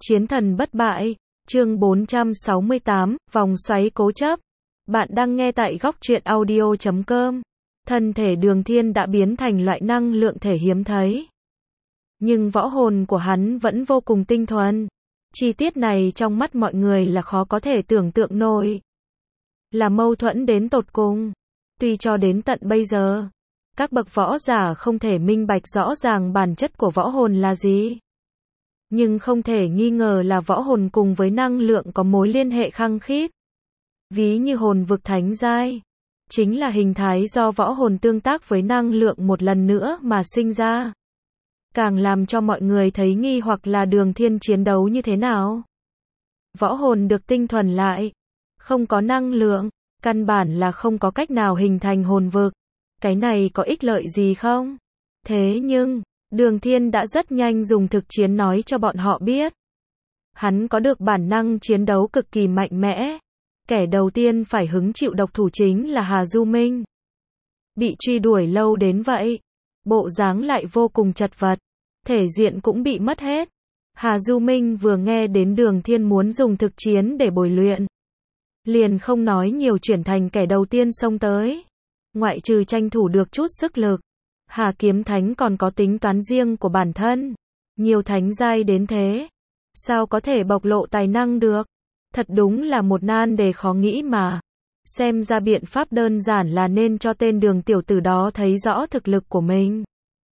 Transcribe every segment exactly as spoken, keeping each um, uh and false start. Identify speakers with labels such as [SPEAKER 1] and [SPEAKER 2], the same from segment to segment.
[SPEAKER 1] Chiến thần bất bại, chương bốn trăm sáu mươi tám, vòng xoáy cố chấp. Bạn đang nghe tại góc truyện audio chấm com. Thân thể Đường Thiên đã biến thành loại năng lượng thể hiếm thấy. Nhưng võ hồn của hắn vẫn vô cùng tinh thuần. Chi tiết này trong mắt mọi người là khó có thể tưởng tượng nổi. Là mâu thuẫn đến tột cùng. Tuy cho đến tận bây giờ, các bậc võ giả không thể minh bạch rõ ràng bản chất của võ hồn là gì. Nhưng không thể nghi ngờ là võ hồn cùng với năng lượng có mối liên hệ khăng khít. Ví như hồn vực thánh giai, chính là hình thái do võ hồn tương tác với năng lượng một lần nữa mà sinh ra. Càng làm cho mọi người thấy nghi hoặc là Đường Thiên chiến đấu như thế nào. Võ hồn được tinh thuần lại, không có năng lượng, căn bản là không có cách nào hình thành hồn vực. Cái này có ích lợi gì không? Thế nhưng, Đường Thiên đã rất nhanh dùng thực chiến nói cho bọn họ biết. Hắn có được bản năng chiến đấu cực kỳ mạnh mẽ. Kẻ đầu tiên phải hứng chịu độc thủ chính là Hà Du Minh. Bị truy đuổi lâu đến vậy, bộ dáng lại vô cùng chật vật, thể diện cũng bị mất hết. Hà Du Minh vừa nghe đến Đường Thiên muốn dùng thực chiến để bồi luyện, liền không nói nhiều chuyển thành kẻ đầu tiên xông tới. Ngoại trừ tranh thủ được chút sức lực, Hà Kiếm Thánh còn có tính toán riêng của bản thân. Nhiều thánh giai đến thế, sao có thể bộc lộ tài năng được? Thật đúng là một nan đề khó nghĩ mà. Xem ra biện pháp đơn giản là nên cho tên Đường tiểu tử đó thấy rõ thực lực của mình.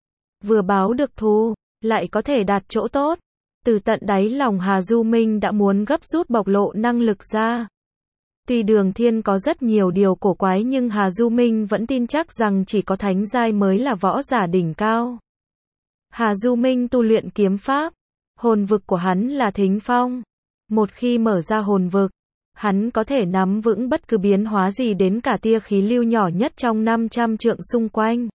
[SPEAKER 1] Vừa báo được thù, lại có thể đạt chỗ tốt. Từ tận đáy lòng Hà Du Minh đã muốn gấp rút bộc lộ năng lực ra. Tuy Đường Thiên có rất nhiều điều cổ quái nhưng Hà Du Minh vẫn tin chắc rằng chỉ có thánh giai mới là võ giả đỉnh cao. Hà Du Minh tu luyện kiếm pháp, hồn vực của hắn là Thính Phong. Một khi mở ra hồn vực, hắn có thể nắm vững bất cứ biến hóa gì đến cả tia khí lưu nhỏ nhất trong năm trăm trượng xung quanh.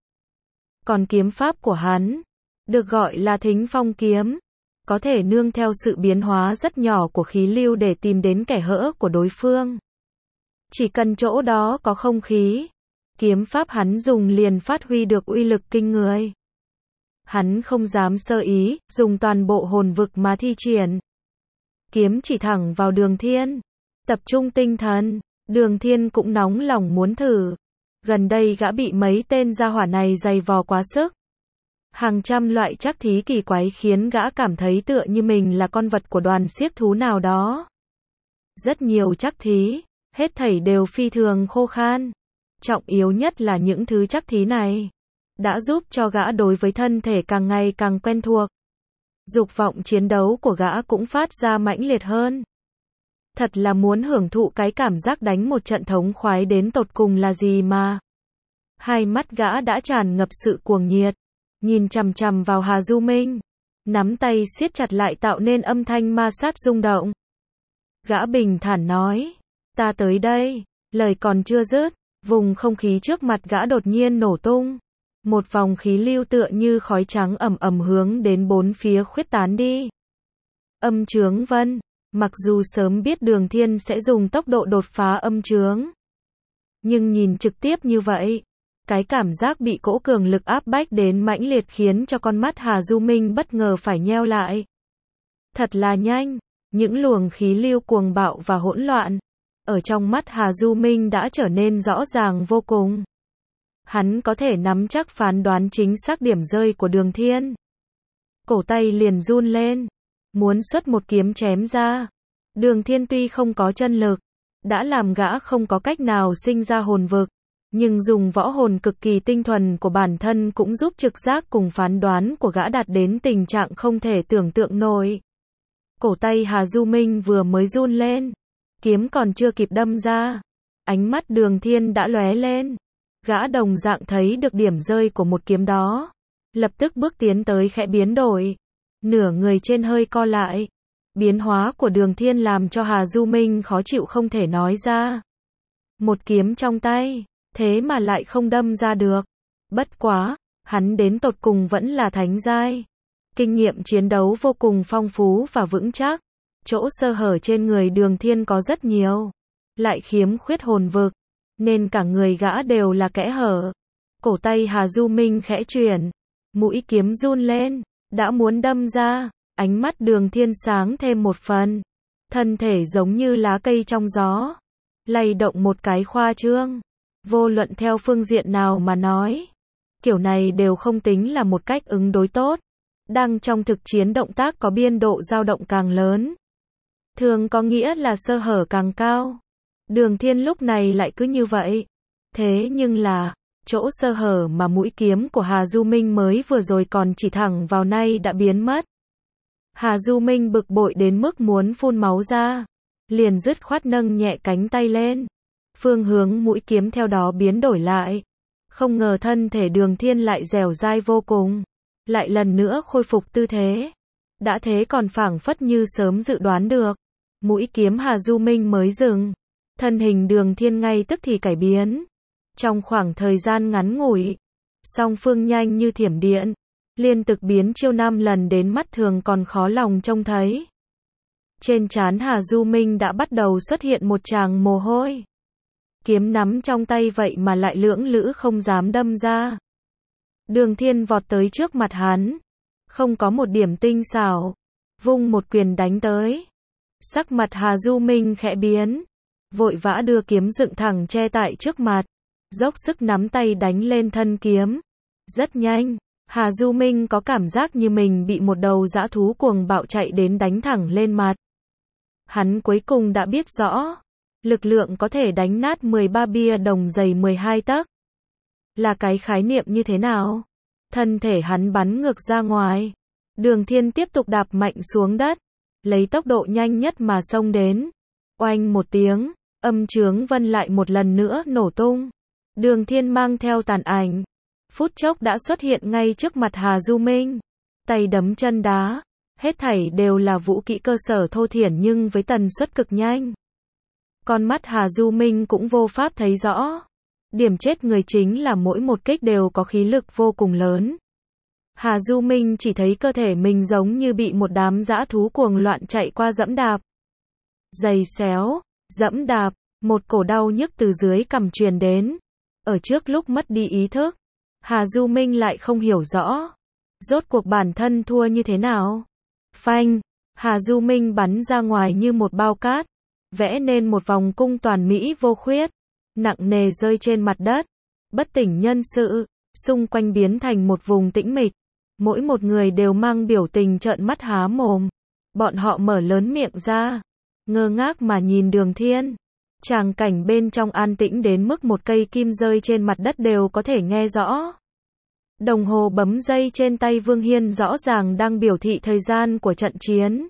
[SPEAKER 1] Còn kiếm pháp của hắn, được gọi là Thính Phong kiếm, có thể nương theo sự biến hóa rất nhỏ của khí lưu để tìm đến kẻ hở của đối phương. Chỉ cần chỗ đó có không khí, kiếm pháp hắn dùng liền phát huy được uy lực kinh người. Hắn không dám sơ ý, dùng toàn bộ hồn vực mà thi triển. Kiếm chỉ thẳng vào Đường Thiên. Tập trung tinh thần, Đường Thiên cũng nóng lòng muốn thử. Gần đây gã bị mấy tên gia hỏa này giày vò quá sức. Hàng trăm loại trắc thí kỳ quái khiến gã cảm thấy tựa như mình là con vật của đoàn xiếc thú nào đó. Rất nhiều trắc thí, hết thảy đều phi thường khô khan. Trọng yếu nhất là những thứ trắc thí này đã giúp cho gã đối với thân thể càng ngày càng quen thuộc. Dục vọng chiến đấu của gã cũng phát ra mãnh liệt hơn. Thật là muốn hưởng thụ cái cảm giác đánh một trận thống khoái đến tột cùng là gì mà. Hai mắt gã đã tràn ngập sự cuồng nhiệt, nhìn chằm chằm vào Hà Du Minh, nắm tay siết chặt lại tạo nên âm thanh ma sát rung động. Gã bình thản nói, ta tới đây. Lời còn chưa dứt, vùng không khí trước mặt gã đột nhiên nổ tung. Một vòng khí lưu tựa như khói trắng ầm ầm hướng đến bốn phía khuyết tán đi. Âm chướng vân, mặc dù sớm biết Đường Thiên sẽ dùng tốc độ đột phá âm chướng, nhưng nhìn trực tiếp như vậy, cái cảm giác bị cỗ cường lực áp bách đến mãnh liệt khiến cho con mắt Hà Du Minh bất ngờ phải nheo lại. Thật là nhanh, những luồng khí lưu cuồng bạo và hỗn loạn, ở trong mắt Hà Du Minh đã trở nên rõ ràng vô cùng. Hắn có thể nắm chắc phán đoán chính xác điểm rơi của Đường Thiên. Cổ tay liền run lên, muốn xuất một kiếm chém ra. Đường Thiên tuy không có chân lực, đã làm gã không có cách nào sinh ra hồn vực, nhưng dùng võ hồn cực kỳ tinh thuần của bản thân cũng giúp trực giác cùng phán đoán của gã đạt đến tình trạng không thể tưởng tượng nổi. Cổ tay Hà Du Minh vừa mới run lên, kiếm còn chưa kịp đâm ra, ánh mắt Đường Thiên đã lóe lên. Gã đồng dạng thấy được điểm rơi của một kiếm đó, lập tức bước tiến tới khẽ biến đổi, nửa người trên hơi co lại. Biến hóa của Đường Thiên làm cho Hà Du Minh khó chịu không thể nói ra. Một kiếm trong tay, thế mà lại không đâm ra được. Bất quá, hắn đến tột cùng vẫn là thánh giai. Kinh nghiệm chiến đấu vô cùng phong phú và vững chắc. Chỗ sơ hở trên người Đường Thiên có rất nhiều, lại khiếm khuyết hồn vực, nên cả người gã đều là kẽ hở. Cổ tay Hà Du Minh khẽ chuyển, mũi kiếm run lên, đã muốn đâm ra. Ánh mắt Đường Thiên sáng thêm một phần. Thân thể giống như lá cây trong gió. Lay động một cái khoa trương. Vô luận theo phương diện nào mà nói. Kiểu này đều không tính là một cách ứng đối tốt. Đang trong thực chiến động tác có biên độ dao động càng lớn. Thường có nghĩa là sơ hở càng cao. Đường Thiên lúc này lại cứ như vậy. Thế nhưng là, chỗ sơ hở mà mũi kiếm của Hà Du Minh mới vừa rồi còn chỉ thẳng vào nay đã biến mất. Hà Du Minh bực bội đến mức muốn phun máu ra. Liền dứt khoát nâng nhẹ cánh tay lên. Phương hướng mũi kiếm theo đó biến đổi lại. Không ngờ thân thể Đường Thiên lại dẻo dai vô cùng. Lại lần nữa khôi phục tư thế. Đã thế còn phảng phất như sớm dự đoán được. Mũi kiếm Hà Du Minh mới dừng. Thân hình Đường Thiên ngay tức thì cải biến. Trong khoảng thời gian ngắn ngủi. Song phương nhanh như thiểm điện. Liên tục biến chiêu năm lần đến mắt thường còn khó lòng trông thấy. Trên trán Hà Du Minh đã bắt đầu xuất hiện một tràng mồ hôi. Kiếm nắm trong tay vậy mà lại lưỡng lữ không dám đâm ra. Đường Thiên vọt tới trước mặt hắn. Không có một điểm tinh xảo. Vung một quyền đánh tới. Sắc mặt Hà Du Minh khẽ biến. Vội vã đưa kiếm dựng thẳng che tại trước mặt. Dốc sức nắm tay đánh lên thân kiếm. Rất nhanh. Hà Du Minh có cảm giác như mình bị một đầu dã thú cuồng bạo chạy đến đánh thẳng lên mặt. Hắn cuối cùng đã biết rõ. Lực lượng có thể đánh nát mười ba bia đồng dày mười hai tấc. Là cái khái niệm như thế nào? Thân thể hắn bắn ngược ra ngoài. Đường Thiên tiếp tục đạp mạnh xuống đất. Lấy tốc độ nhanh nhất mà xông đến. Oanh một tiếng. Âm chướng vân lại một lần nữa nổ tung. Đường Thiên mang theo tàn ảnh. Phút chốc đã xuất hiện ngay trước mặt Hà Du Minh. Tay đấm chân đá. Hết thảy đều là vũ kỹ cơ sở thô thiển nhưng với tần suất cực nhanh. Con mắt Hà Du Minh cũng vô pháp thấy rõ. Điểm chết người chính là mỗi một kích đều có khí lực vô cùng lớn. Hà Du Minh chỉ thấy cơ thể mình giống như bị một đám dã thú cuồng loạn chạy qua dẫm đạp. Giày xéo, dẫm đạp, một cổ đau nhức từ dưới cằm truyền đến. Ở trước lúc mất đi ý thức, Hà Du Minh lại không hiểu rõ. Rốt cuộc bản thân thua như thế nào? Phanh, Hà Du Minh bắn ra ngoài như một bao cát. Vẽ nên một vòng cung toàn mỹ vô khuyết. Nặng nề rơi trên mặt đất. Bất tỉnh nhân sự. Xung quanh biến thành một vùng tĩnh mịch. Mỗi một người đều mang biểu tình trợn mắt há mồm. Bọn họ mở lớn miệng ra. Ngơ ngác mà nhìn Đường Thiên. Tràng cảnh bên trong an tĩnh đến mức một cây kim rơi trên mặt đất đều có thể nghe rõ. Đồng hồ bấm dây trên tay Vương Hiên rõ ràng đang biểu thị thời gian của trận chiến.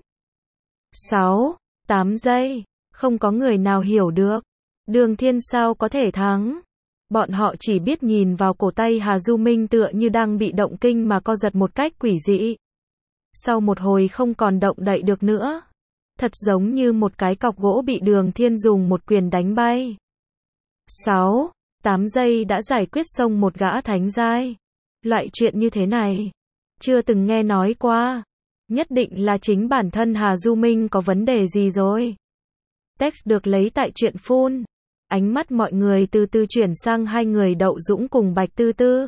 [SPEAKER 1] sáu, tám giây. Không có người nào hiểu được. Đường Thiên sao có thể thắng. Bọn họ chỉ biết nhìn vào cổ tay Hà Du Minh tựa như đang bị động kinh mà co giật một cách quỷ dị. Sau một hồi không còn động đậy được nữa. Thật giống như một cái cọc gỗ bị Đường Thiên dùng một quyền đánh bay. sáu, tám giây đã giải quyết xong một gã thánh giai. Loại chuyện như thế này. Chưa từng nghe nói qua. Nhất định là chính bản thân Hà Du Minh có vấn đề gì rồi. Text được lấy tại truyện phun. Ánh mắt mọi người từ từ chuyển sang hai người Đậu Dũng cùng Bạch Tư Tư.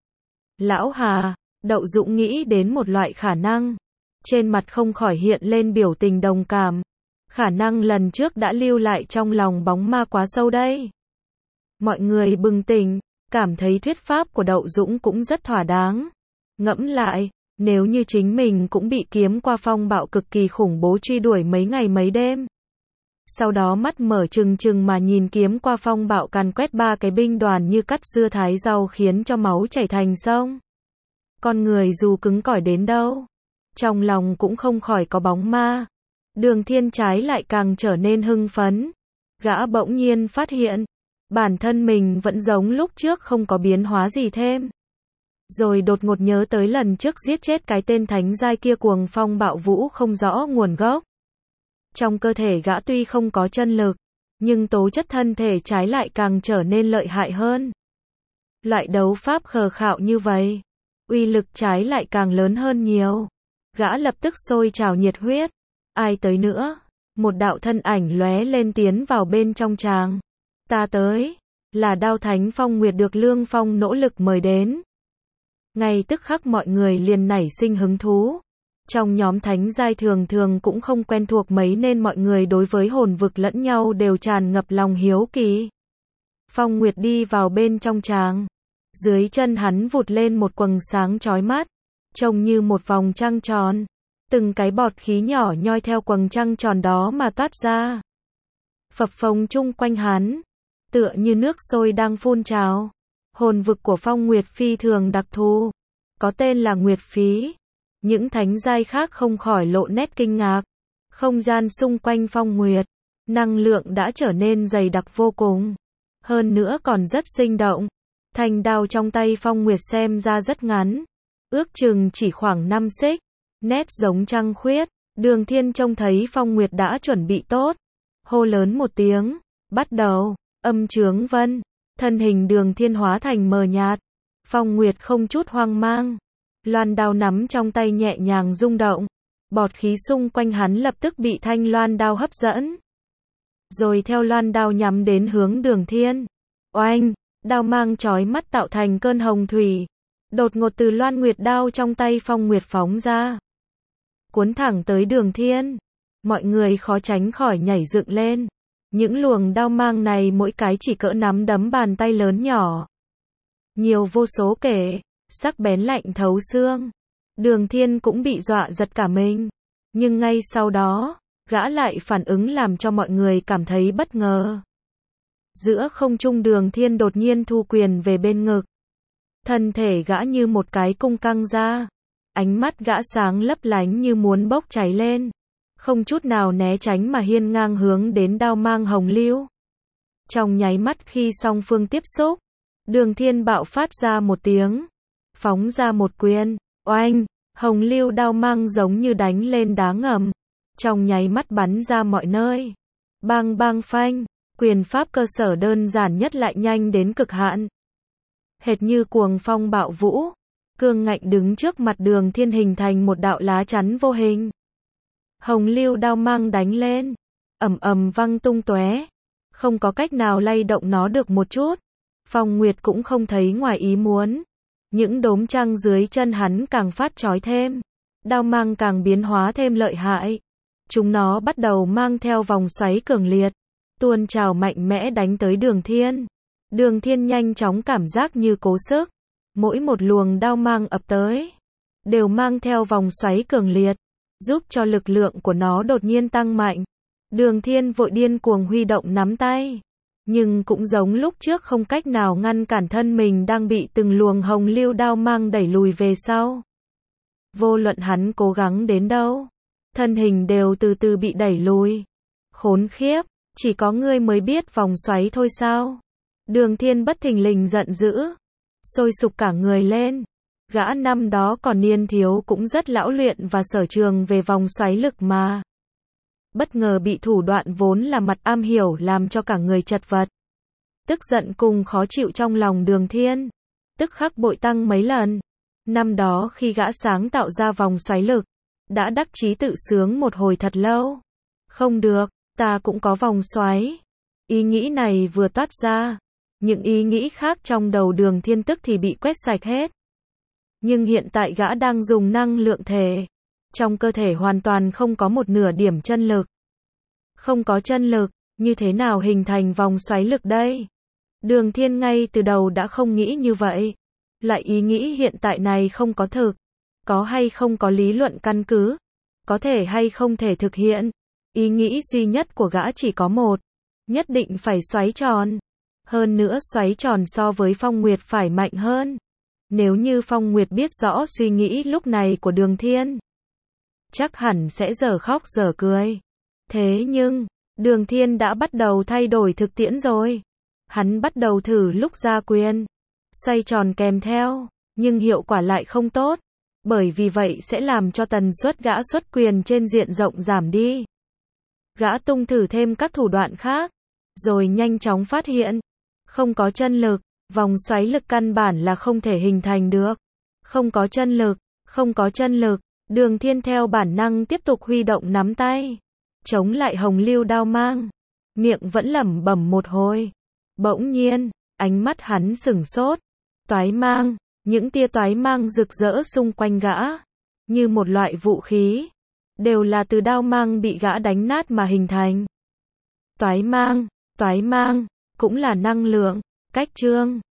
[SPEAKER 1] Lão Hà, Đậu Dũng nghĩ đến một loại khả năng. Trên mặt không khỏi hiện lên biểu tình đồng cảm. Khả năng lần trước đã lưu lại trong lòng bóng ma quá sâu đây. Mọi người bừng tỉnh, cảm thấy thuyết pháp của Đậu Dũng cũng rất thỏa đáng. Ngẫm lại, nếu như chính mình cũng bị kiếm qua phong bạo cực kỳ khủng bố truy đuổi mấy ngày mấy đêm. Sau đó mắt mở trừng trừng mà nhìn kiếm qua phong bạo càn quét ba cái binh đoàn như cắt dưa thái rau khiến cho máu chảy thành sông. Con người dù cứng cỏi đến đâu, trong lòng cũng không khỏi có bóng ma. Đường Thiên trái lại càng trở nên hưng phấn. Gã bỗng nhiên phát hiện, bản thân mình vẫn giống lúc trước không có biến hóa gì thêm. Rồi đột ngột nhớ tới lần trước giết chết cái tên thánh giai kia cuồng phong bạo vũ không rõ nguồn gốc. Trong cơ thể gã tuy không có chân lực, nhưng tố chất thân thể trái lại càng trở nên lợi hại hơn. Loại đấu pháp khờ khạo như vậy, uy lực trái lại càng lớn hơn nhiều. Gã lập tức sôi trào nhiệt huyết. Ai tới nữa? Một đạo thân ảnh lóe lên tiến vào bên trong tràng. Ta tới, là Đao Thánh Phong Nguyệt được Lương Phong nỗ lực mời đến. Ngay tức khắc mọi người liền nảy sinh hứng thú. Trong nhóm thánh giai thường thường cũng không quen thuộc mấy nên mọi người đối với hồn vực lẫn nhau đều tràn ngập lòng hiếu kỳ. Phong Nguyệt đi vào bên trong tràng. Dưới chân hắn vụt lên một quầng sáng chói mắt, trông như một vòng trăng tròn. Từng cái bọt khí nhỏ nhoi theo quầng trăng tròn đó mà toát ra. Phập phồng chung quanh hắn, tựa như nước sôi đang phun trào. Hồn vực của Phong Nguyệt phi thường đặc thù, có tên là Nguyệt Phí. Những thánh giai khác không khỏi lộ nét kinh ngạc. Không gian xung quanh Phong Nguyệt, năng lượng đã trở nên dày đặc vô cùng. Hơn nữa còn rất sinh động. Thanh đao trong tay Phong Nguyệt xem ra rất ngắn, ước chừng chỉ khoảng năm xích, nét giống trăng khuyết. Đường Thiên trông thấy Phong Nguyệt đã chuẩn bị tốt, hô lớn một tiếng, bắt đầu. Âm chướng vân, thân hình Đường Thiên hóa thành mờ nhạt. Phong Nguyệt không chút hoang mang, loan đao nắm trong tay nhẹ nhàng rung động, bọt khí xung quanh hắn lập tức bị thanh loan đao hấp dẫn, rồi theo loan đao nhắm đến hướng Đường Thiên. Oanh, đao mang chói mắt tạo thành cơn hồng thủy, đột ngột từ loan nguyệt đao trong tay Phong Nguyệt phóng ra, cuốn thẳng tới Đường Thiên. Mọi người khó tránh khỏi nhảy dựng lên. Những luồng đao mang này mỗi cái chỉ cỡ nắm đấm bàn tay lớn nhỏ, nhiều vô số kể, sắc bén lạnh thấu xương. Đường Thiên cũng bị dọa giật cả mình, nhưng ngay sau đó, gã lại phản ứng làm cho mọi người cảm thấy bất ngờ. Giữa không trung Đường Thiên đột nhiên thu quyền về bên ngực, thân thể gã như một cái cung căng ra, ánh mắt gã sáng lấp lánh như muốn bốc cháy lên, không chút nào né tránh mà hiên ngang hướng đến đao mang hồng lưu. Trong nháy mắt khi song phương tiếp xúc, Đường Thiên bạo phát ra một tiếng, phóng ra một quyền, oanh, hồng lưu đao mang giống như đánh lên đá ngầm, trong nháy mắt bắn ra mọi nơi. Bang bang phanh, quyền pháp cơ sở đơn giản nhất lại nhanh đến cực hạn. Hệt như cuồng phong bạo vũ, cương ngạnh đứng trước mặt Đường Thiên hình thành một đạo lá chắn vô hình. Hồng lưu đao mang đánh lên, ầm ầm văng tung tóe, không có cách nào lay động nó được một chút. Phong Nguyệt cũng không thấy ngoài ý muốn, những đốm trăng dưới chân hắn càng phát chói thêm, đao mang càng biến hóa thêm lợi hại. Chúng nó bắt đầu mang theo vòng xoáy cường liệt, tuôn trào mạnh mẽ đánh tới Đường Thiên. Đường Thiên nhanh chóng cảm giác như cố sức, mỗi một luồng đao mang ập tới, đều mang theo vòng xoáy cường liệt, giúp cho lực lượng của nó đột nhiên tăng mạnh. Đường Thiên vội điên cuồng huy động nắm tay, nhưng cũng giống lúc trước không cách nào ngăn cản thân mình đang bị từng luồng hồng lưu đao mang đẩy lùi về sau. Vô luận hắn cố gắng đến đâu, thân hình đều từ từ bị đẩy lùi. Khốn khiếp, chỉ có ngươi mới biết vòng xoáy thôi sao? Đường Thiên bất thình lình giận dữ, sôi sục cả người lên. Gã năm đó còn niên thiếu cũng rất lão luyện và sở trường về vòng xoáy lực mà. Bất ngờ bị thủ đoạn vốn là mặt am hiểu làm cho cả người chật vật. Tức giận cùng khó chịu trong lòng Đường Thiên, tức khắc bội tăng mấy lần. Năm đó khi gã sáng tạo ra vòng xoáy lực, đã đắc chí tự sướng một hồi thật lâu. Không được, ta cũng có vòng xoáy. Ý nghĩ này vừa toát ra, những ý nghĩ khác trong đầu Đường Thiên tức thì bị quét sạch hết. Nhưng hiện tại gã đang dùng năng lượng thể, trong cơ thể hoàn toàn không có một nửa điểm chân lực. Không có chân lực, như thế nào hình thành vòng xoáy lực đây? Đường Thiên ngay từ đầu đã không nghĩ như vậy. Loại ý nghĩ hiện tại này không có thực, có hay không có lý luận căn cứ, có thể hay không thể thực hiện. Ý nghĩ duy nhất của gã chỉ có một, nhất định phải xoáy tròn. Hơn nữa xoáy tròn so với Phong Nguyệt phải mạnh hơn. Nếu như Phong Nguyệt biết rõ suy nghĩ lúc này của Đường Thiên, chắc hẳn sẽ dở khóc dở cười. Thế nhưng, Đường Thiên đã bắt đầu thay đổi thực tiễn rồi. Hắn bắt đầu thử lúc ra quyền, xoay tròn kèm theo, nhưng hiệu quả lại không tốt. Bởi vì vậy sẽ làm cho tần suất gã xuất quyền trên diện rộng giảm đi. Gã tung thử thêm các thủ đoạn khác, rồi nhanh chóng phát hiện, không có chân lực, vòng xoáy lực căn bản là không thể hình thành được. Không có chân lực, không có chân lực, Đường Thiên theo bản năng tiếp tục huy động nắm tay, chống lại hồng lưu đao mang, miệng vẫn lẩm bẩm một hồi. Bỗng nhiên, ánh mắt hắn sửng sốt, toái mang, những tia toái mang rực rỡ xung quanh gã, như một loại vũ khí, đều là từ đao mang bị gã đánh nát mà hình thành. Toái mang, toái mang, cũng là năng lượng, cách chương.